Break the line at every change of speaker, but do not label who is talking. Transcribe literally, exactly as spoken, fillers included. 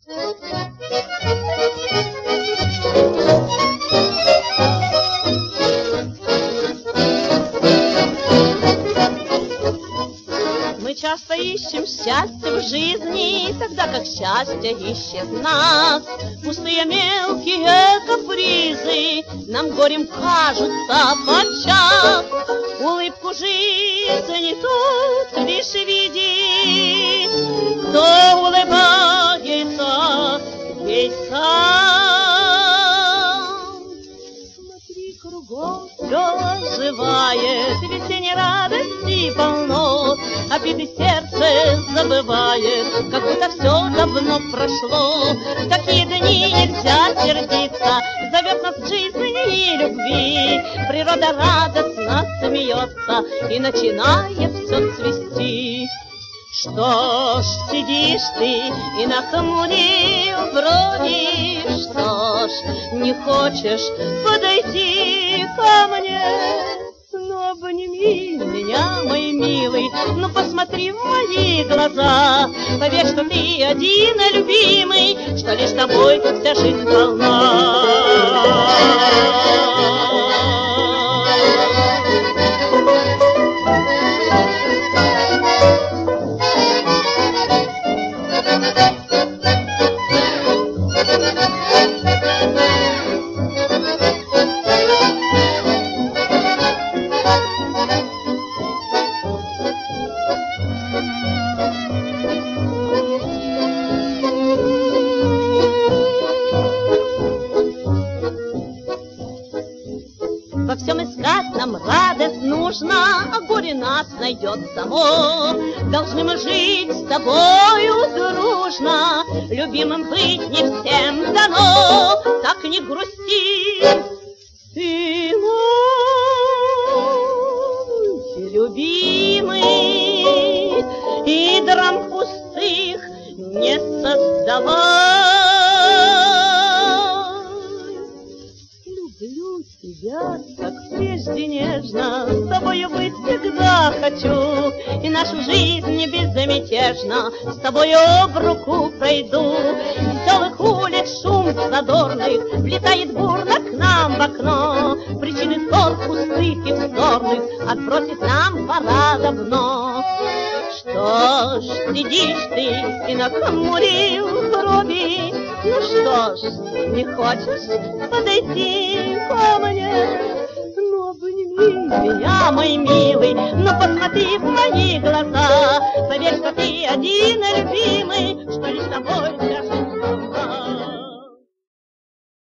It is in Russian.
Мы часто ищем счастье в жизни, тогда как счастье ищет нас. Пустые мелкие капризы нам горем кажутся подчас. Улыбку жизни тут лишь видит, кто улыбается весь сам. Смотри, кругом все оживает, весенней радости полно, обиды сердце забывает, как будто все давно прошло. В такие дни нельзя сердиться, зовет нас жизнь и любви. Природа радостно смеется и начинает все цвести. Что ж сидишь ты и нахмурил брови, что ж не хочешь подойти ко мне? Ну, обними меня, мой милый, ну, посмотри в мои глаза. Поверь, что ты один любимый, что лишь тобой вся жизнь полна. Во всем искать нам радость нужно, а горе нас найдет само. Должны мы жить с тобою дружно, любимым быть не всем дано. Так не грусти, ты мой любимый, и драм пустых не создавай. Люблю тебя, как прежде нежно, с тобою быть всегда хочу, и нашу жизнь безмятежно с тобою об руку пройду. Веселых улиц шум задорных влетает бурно к нам в окно, причины ссор пустых и вздорных отбросить нам пора давно. Что ж сидишь ты и нахмурил брови, ну что ж, не хочешь подойти ко мне? Ну, обними меня, мой милый, ну, посмотри в мои глаза. Поверь, что ты один любимый, что